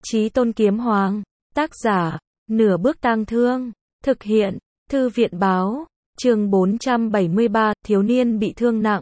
Chí Tôn Kiếm Hoàng. Tác giả, Nửa Bước Tang Thương. Thực hiện, Thư viện báo. Chương 473, thiếu niên bị thương nặng.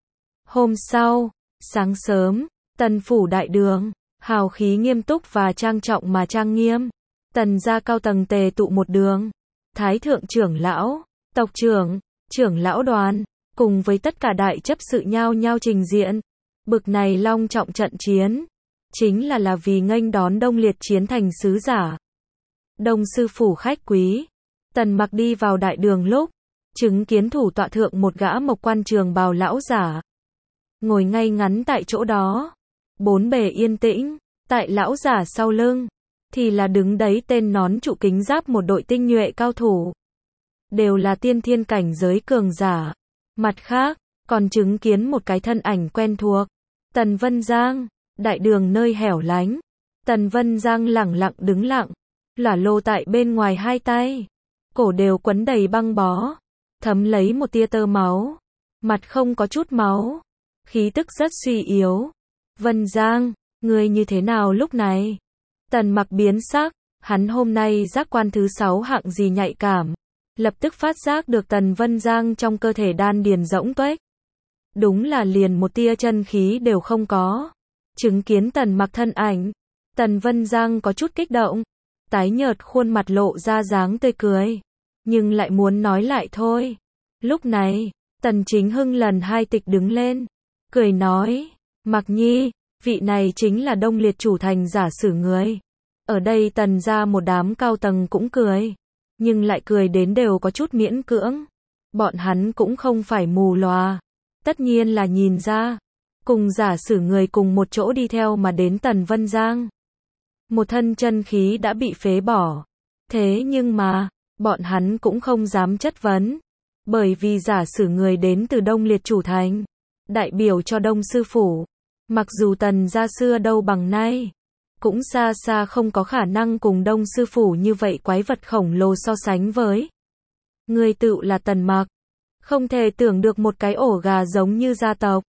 Hôm sau, sáng sớm, Tần phủ đại đường, hào khí nghiêm túc và trang trọng mà trang nghiêm. Tần gia cao tầng tề tụ một đường. Thái thượng trưởng lão, tộc trưởng, trưởng lão đoàn, cùng với tất cả đại chấp sự nhao nhao trình diện. Bực này long trọng trận chiến, chính là vì nghênh đón Đông Liệt chiến thành sứ giả. Đông sư phủ khách quý. Tần Mặc đi vào đại đường lúc, chứng kiến thủ tọa thượng một gã mộc quan trường bào lão giả. Ngồi ngay ngắn tại chỗ đó. Bốn bề yên tĩnh, tại lão giả sau lưng, thì là đứng đấy tên nón trụ kính giáp một đội tinh nhuệ cao thủ. Đều là tiên thiên cảnh giới cường giả. Mặt khác, còn chứng kiến một cái thân ảnh quen thuộc. Tần Vân Giang, đại đường nơi hẻo lánh. Tần Vân Giang lẳng lặng đứng lặng, lả lô tại bên ngoài hai tay. Cổ đều quấn đầy băng bó, thấm lấy một tia tơ máu. Mặt không có chút máu, khí tức rất suy yếu. Vân Giang, ngươi như thế nào lúc này? Tần Mặc biến sắc, hắn hôm nay giác quan thứ 6 hạng gì nhạy cảm. Lập tức phát giác được Tần Vân Giang trong cơ thể đan điền rỗng tuếch. Đúng là liền một tia chân khí đều không có. Chứng kiến Tần Mặc thân ảnh, Tần Vân Giang có chút kích động, tái nhợt khuôn mặt lộ ra dáng tươi cười, nhưng lại muốn nói lại thôi. Lúc này, Tần Chính Hưng lần hai tịch đứng lên, cười nói, Mặc Nhi, vị này chính là Đông Liệt chủ thành giả sử người. Ở đây Tần gia một đám cao tầng cũng cười, nhưng lại cười đến đều có chút miễn cưỡng. Bọn hắn cũng không phải mù lòa, tất nhiên là nhìn ra. Cùng giả sử người cùng một chỗ đi theo mà đến Tần Vân Giang. Một thân chân khí đã bị phế bỏ. Thế nhưng mà, bọn hắn cũng không dám chất vấn. Bởi vì giả sử người đến từ Đông Liệt chủ thành, đại biểu cho Đông sư phủ. Mặc dù Tần gia xưa đâu bằng nay, cũng xa xa không có khả năng cùng Đông sư phủ như vậy quái vật khổng lồ so sánh với. Người tự là Tần Mặc. Không thể tưởng được một cái ổ gà giống như gia tộc.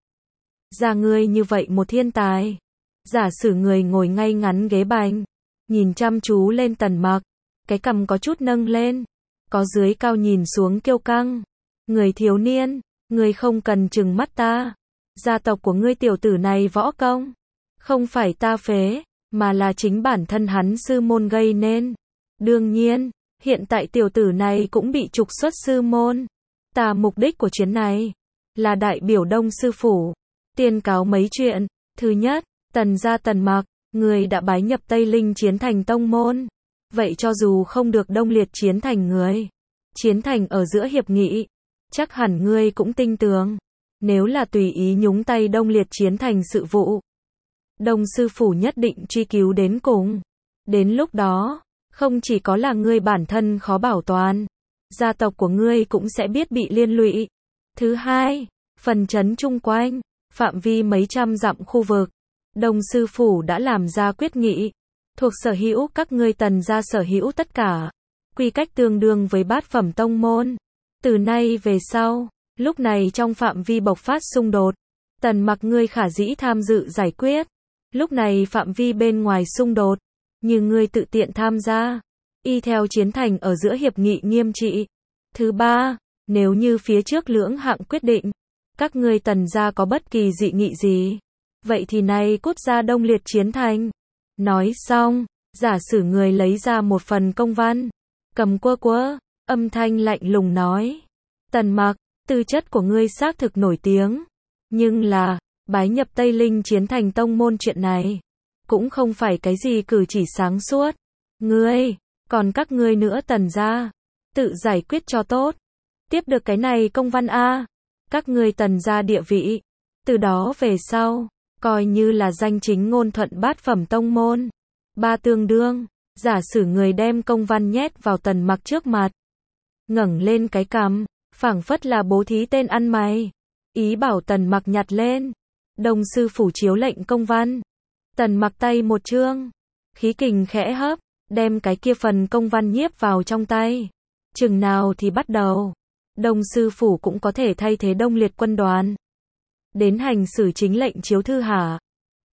Ra ngươi như vậy một thiên tài. Giả sử người ngồi ngay ngắn ghế bành, nhìn chăm chú lên Tần Mặc, cái cằm có chút nâng lên, có dưới cao nhìn xuống kiêu căng. Người thiếu niên, ngươi không cần trừng mắt ta. Gia tộc của ngươi tiểu tử này võ công, không phải ta phế, mà là chính bản thân hắn sư môn gây nên. Đương nhiên, hiện tại tiểu tử này cũng bị trục xuất sư môn. Ta mục đích của chuyến này là đại biểu Đông sư phủ, tuyên cáo mấy chuyện. Thứ nhất, Tần gia Tần Mặc, người đã bái nhập Tây Linh chiến thành tông môn. Vậy cho dù không được Đông Liệt chiến thành người, chiến thành ở giữa hiệp nghị, chắc hẳn ngươi cũng tin tưởng. Nếu là tùy ý nhúng tay Đông Liệt chiến thành sự vụ, Đông sư phủ nhất định truy cứu đến cùng. Đến lúc đó, không chỉ có là ngươi bản thân khó bảo toàn, gia tộc của ngươi cũng sẽ biết bị liên lụy. Thứ hai, phần trấn chung quanh, phạm vi mấy trăm dặm khu vực, Đông sư phủ đã làm ra quyết nghị, thuộc sở hữu các ngươi Tần gia sở hữu tất cả, quy cách tương đương với bát phẩm tông môn. Từ nay về sau, lúc này trong phạm vi bộc phát xung đột, Tần Mặc ngươi khả dĩ tham dự giải quyết. Lúc này phạm vi bên ngoài xung đột, như ngươi tự tiện tham gia, y theo chiến thành ở giữa hiệp nghị nghiêm trị. Thứ ba, nếu như phía trước lưỡng hạng quyết định, các ngươi Tần gia có bất kỳ dị nghị gì, vậy thì nay cút ra Đông Liệt chiến thành. Nói xong, giả sử người lấy ra một phần công văn, cầm quơ, âm thanh lạnh lùng nói, Tần Mặc, tư chất của ngươi xác thực nổi tiếng, nhưng là, bái nhập Tây Linh chiến thành tông môn chuyện này, cũng không phải cái gì cử chỉ sáng suốt. Ngươi, còn các ngươi nữa Tần gia, tự giải quyết cho tốt. Tiếp được cái này công văn a, các ngươi Tần gia địa vị, từ đó về sau, coi như là danh chính ngôn thuận bát phẩm tông môn. Ba tương đương, giả sử người đem công văn nhét vào Tần Mặc trước mặt, ngẩng lên cái cằm, phảng phất là bố thí tên ăn mày, ý bảo Tần Mặc nhặt lên. Đông sư phủ chiếu lệnh công văn. Tần Mặc tay một chương, khí kình khẽ hấp, đem cái kia phần công văn nhiếp vào trong tay. Chừng nào thì bắt đầu, Đông sư phủ cũng có thể thay thế Đông Liệt quân đoàn đến hành xử chính lệnh chiếu thư hả?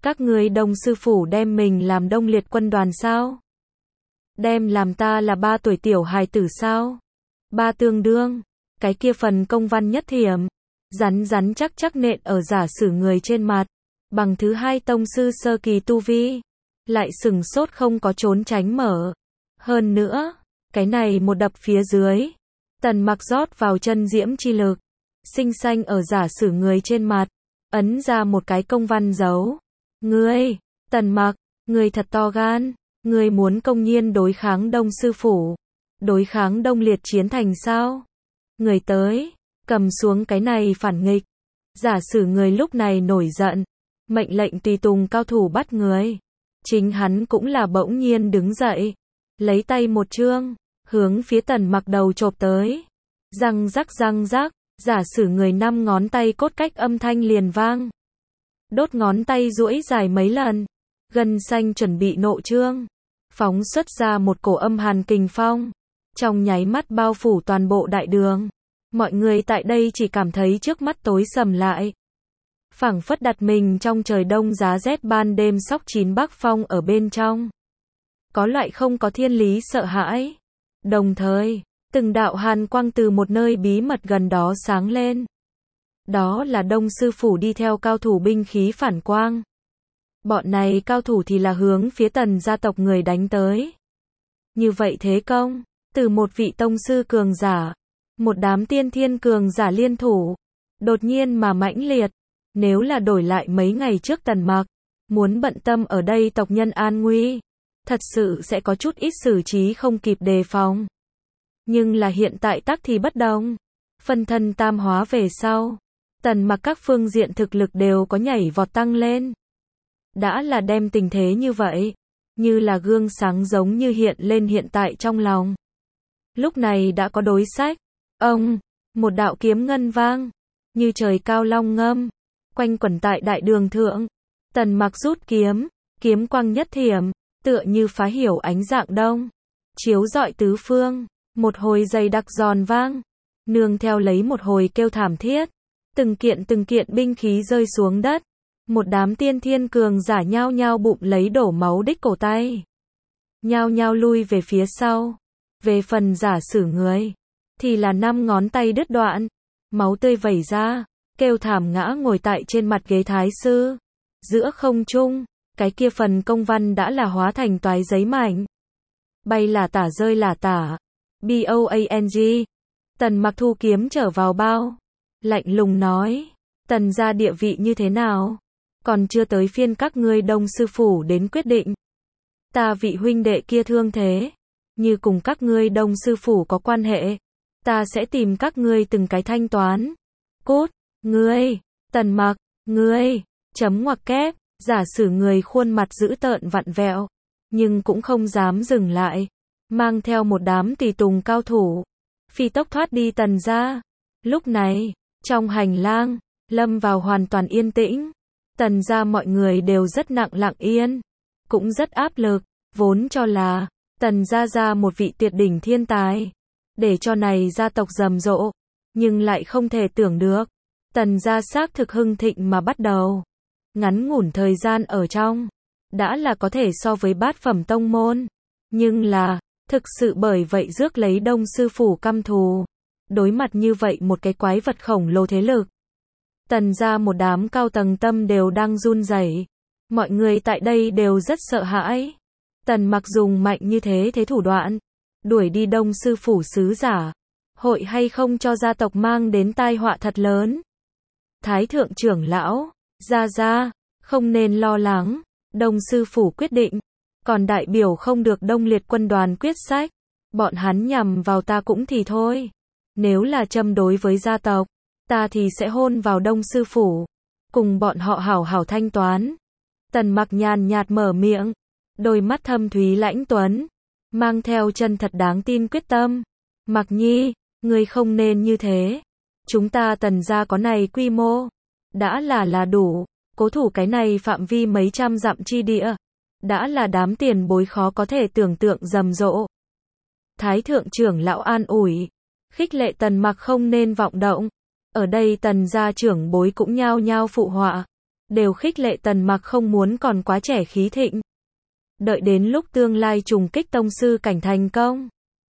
Các ngươi Đông sư phủ đem mình làm Đông Liệt quân đoàn sao? Đem làm ta là 3 tuổi tiểu hài tử sao? Ba tương đương, cái kia phần công văn nhất thiểm, rắn rắn chắc chắc nện ở giả sử người trên mặt, bằng thứ 2 tông sư sơ kỳ tu vi, lại sừng sốt không có trốn tránh mở. Hơn nữa, cái này một đập phía dưới, Tần Mặc rót vào chân diễm chi lực, sinh sanh ở giả sử người trên mặt, ấn ra một cái công văn dấu. Ngươi, Tần Mặc, ngươi thật to gan, ngươi muốn công nhiên đối kháng Đông sư phủ, đối kháng Đông Liệt chiến thành sao? Người tới, cầm xuống cái này phản nghịch. Giả sử người lúc này nổi giận, mệnh lệnh tùy tùng cao thủ bắt người. Chính hắn cũng là bỗng nhiên đứng dậy, lấy tay một chương, hướng phía Tần Mặc đầu chộp tới. Răng rắc, giả sử người 5 ngón tay cốt cách âm thanh liền vang. Đốt ngón tay duỗi dài mấy lần, gân xanh chuẩn bị nộ trương, phóng xuất ra một cổ âm hàn kình phong, trong nháy mắt bao phủ toàn bộ đại đường. Mọi người tại đây chỉ cảm thấy trước mắt tối sầm lại. Phảng phất đặt mình trong trời đông giá rét ban đêm sóc chín bắc phong ở bên trong. Có loại không có thiên lý sợ hãi. Đồng thời, từng đạo hàn quang từ một nơi bí mật gần đó sáng lên. Đó là Đông sư phủ đi theo cao thủ binh khí phản quang. Bọn này cao thủ thì là hướng phía Tần gia tộc người đánh tới. Như vậy thế công, từ một vị tông sư cường giả, một đám tiên thiên cường giả liên thủ, đột nhiên mà mãnh liệt. Nếu là đổi lại mấy ngày trước Tần Mặc, muốn bận tâm ở đây tộc nhân an nguy, thật sự sẽ có chút ít xử trí không kịp đề phòng. Nhưng là hiện tại tắc thì bất đồng. Phân thân tam hóa về sau, Tần Mặc các phương diện thực lực đều có nhảy vọt tăng lên. Đã là đem tình thế như vậy, như là gương sáng giống như hiện lên hiện tại trong lòng. Lúc này đã có đối sách. Ông, một đạo kiếm ngân vang, như trời cao long ngâm, quanh quẩn tại đại đường thượng. Tần Mặc rút kiếm, kiếm quang nhất thiểm, tựa như phá hiểu ánh dạng đông, chiếu rọi tứ phương, một hồi dày đặc giòn vang, nương theo lấy một hồi kêu thảm thiết, từng kiện binh khí rơi xuống đất, một đám tiên thiên cường giả nhao nhao bụng lấy đổ máu đích cổ tay, nhao nhao lui về phía sau. Về phần giả sử người, thì là 5 ngón tay đứt đoạn, máu tươi vẩy ra, kêu thảm ngã ngồi tại trên mặt ghế thái sư. Giữa không trung, cái kia phần công văn đã là hóa thành toái giấy mảnh, bay là tả rơi là tả. BOANG. Tần Mặc thu kiếm trở vào bao, lạnh lùng nói, Tần gia địa vị như thế nào? Còn chưa tới phiên các ngươi Đông sư phủ đến quyết định. Ta vị huynh đệ kia thương thế, như cùng các ngươi Đông sư phủ có quan hệ, ta sẽ tìm các ngươi từng cái thanh toán. Cút, ngươi, Tần Mặc, ngươi, chấm ngoặc kép, giả sử người khuôn mặt dữ tợn vặn vẹo, nhưng cũng không dám dừng lại, mang theo một đám tùy tùng cao thủ, phi tốc thoát đi Tần gia. Lúc này, trong hành lang, lâm vào hoàn toàn yên tĩnh. Tần gia mọi người đều rất lặng yên, cũng rất áp lực, vốn cho là Tần gia ra một vị tuyệt đỉnh thiên tài, để cho này gia tộc rầm rộ, nhưng lại không thể tưởng được, Tần gia xác thực hưng thịnh mà bắt đầu. Ngắn ngủn thời gian ở trong, đã là có thể so với bát phẩm tông môn, nhưng là, thực sự bởi vậy rước lấy Đông sư phủ căm thù. Đối mặt như vậy một cái quái vật khổng lồ thế lực, Tần gia một đám cao tầng tâm đều đang run rẩy. Mọi người tại đây đều rất sợ hãi. Tần Mặc dùng mạnh như thế thủ đoạn, đuổi đi Đông sư phủ sứ giả, hội hay không cho gia tộc mang đến tai họa thật lớn. Thái thượng trưởng lão, gia, không nên lo lắng, Đông sư phủ quyết định, còn đại biểu không được Đông Liệt quân đoàn quyết sách. Bọn hắn nhằm vào ta cũng thì thôi. Nếu là châm đối với gia tộc, ta thì sẽ hôn vào Đông sư phủ, cùng bọn họ hảo hảo thanh toán. Tần Mặc nhàn nhạt mở miệng, đôi mắt thâm thúy lãnh tuấn, mang theo chân thật đáng tin quyết tâm. Mặc nhi, ngươi không nên như thế. Chúng ta Tần gia có này quy mô, đã là đủ, cố thủ cái này phạm vi mấy trăm dặm chi địa, đã là đám tiền bối khó có thể tưởng tượng rầm rộ. Thái thượng trưởng lão an ủi, khích lệ Tần Mặc không nên vọng động. Ở đây Tần gia trưởng bối cũng nhao nhao phụ họa. đều khích lệ Tần Mặc không muốn còn quá trẻ khí thịnh. Đợi đến lúc tương lai trùng kích tông sư cảnh thành công,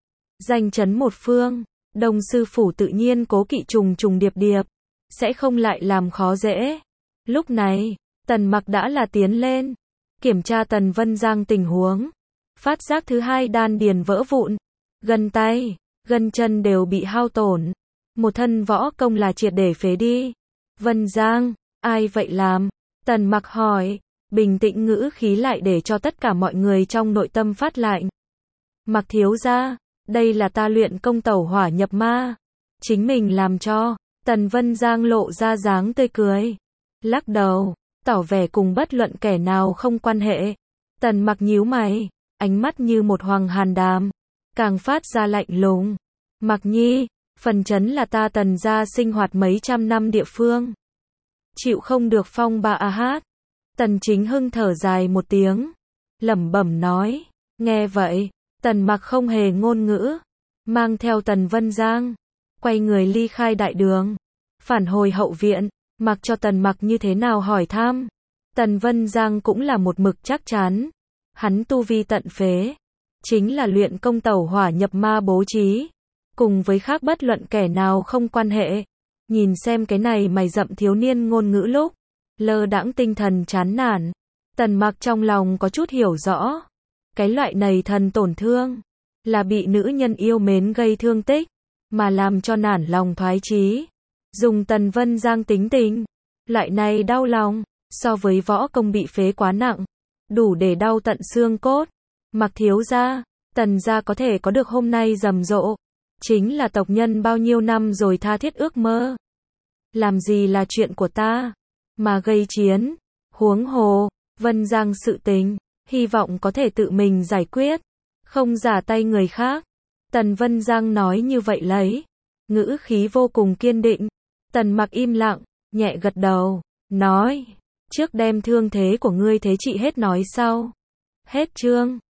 danh chấn một phương, Đông sư phủ tự nhiên cố kỵ trùng trùng điệp điệp, sẽ không lại làm khó dễ. Lúc này, Tần Mặc đã là tiến lên, kiểm tra Tần Vân Giang tình huống, phát giác thứ hai đan điền vỡ vụn, gân tay, gân chân đều bị hao tổn, một thân võ công là triệt để phế đi. Vân Giang, ai vậy làm? Tần Mặc hỏi, bình tĩnh ngữ khí lại để cho tất cả mọi người trong nội tâm phát lạnh. Mặc thiếu gia, đây là ta luyện công tẩu hỏa nhập ma, chính mình làm cho. Tần Vân Giang lộ ra dáng tươi cười, lắc đầu, tỏ vẻ cùng bất luận kẻ nào không quan hệ. Tần Mặc nhíu mày, ánh mắt như một hoàng hàn đàm, càng phát ra lạnh lùng. Mặc nhi, phần chấn là ta Tần gia sinh hoạt mấy trăm năm địa phương, chịu không được phong ba a hát. Tần Chính Hưng thở dài một tiếng, lẩm bẩm nói. Nghe vậy, Tần Mặc không hề ngôn ngữ, mang theo Tần Vân Giang, quay người ly khai đại đường, phản hồi hậu viện, mặc cho Tần Mặc như thế nào hỏi thăm. Tần Vân Giang cũng là một mực chắc chắn, hắn tu vi tận phế, chính là luyện công tẩu hỏa nhập ma bố trí, cùng với khác bất luận kẻ nào không quan hệ. Nhìn xem cái này mày rậm thiếu niên ngôn ngữ lúc lơ đãng tinh thần chán nản, Tần Mặc trong lòng có chút hiểu rõ, cái loại này thần tổn thương là bị nữ nhân yêu mến gây thương tích, mà làm cho nản lòng thoái chí. Dùng Tần Vân Giang tính tình, loại này đau lòng, so với võ công bị phế quá nặng, đủ để đau tận xương cốt. Mặc thiếu gia, Tần gia có thể có được hôm nay rầm rộ, chính là tộc nhân bao nhiêu năm rồi tha thiết ước mơ. Làm gì là chuyện của ta, mà gây chiến, huống hồ, Vân Giang sự tình, hy vọng có thể tự mình giải quyết, không giả tay người khác. Tần Vân Giang nói như vậy lấy, ngữ khí vô cùng kiên định. Tần Mặc im lặng, nhẹ gật đầu, nói, trước đem thương thế của ngươi thế trị hết nói sau. Hết chương.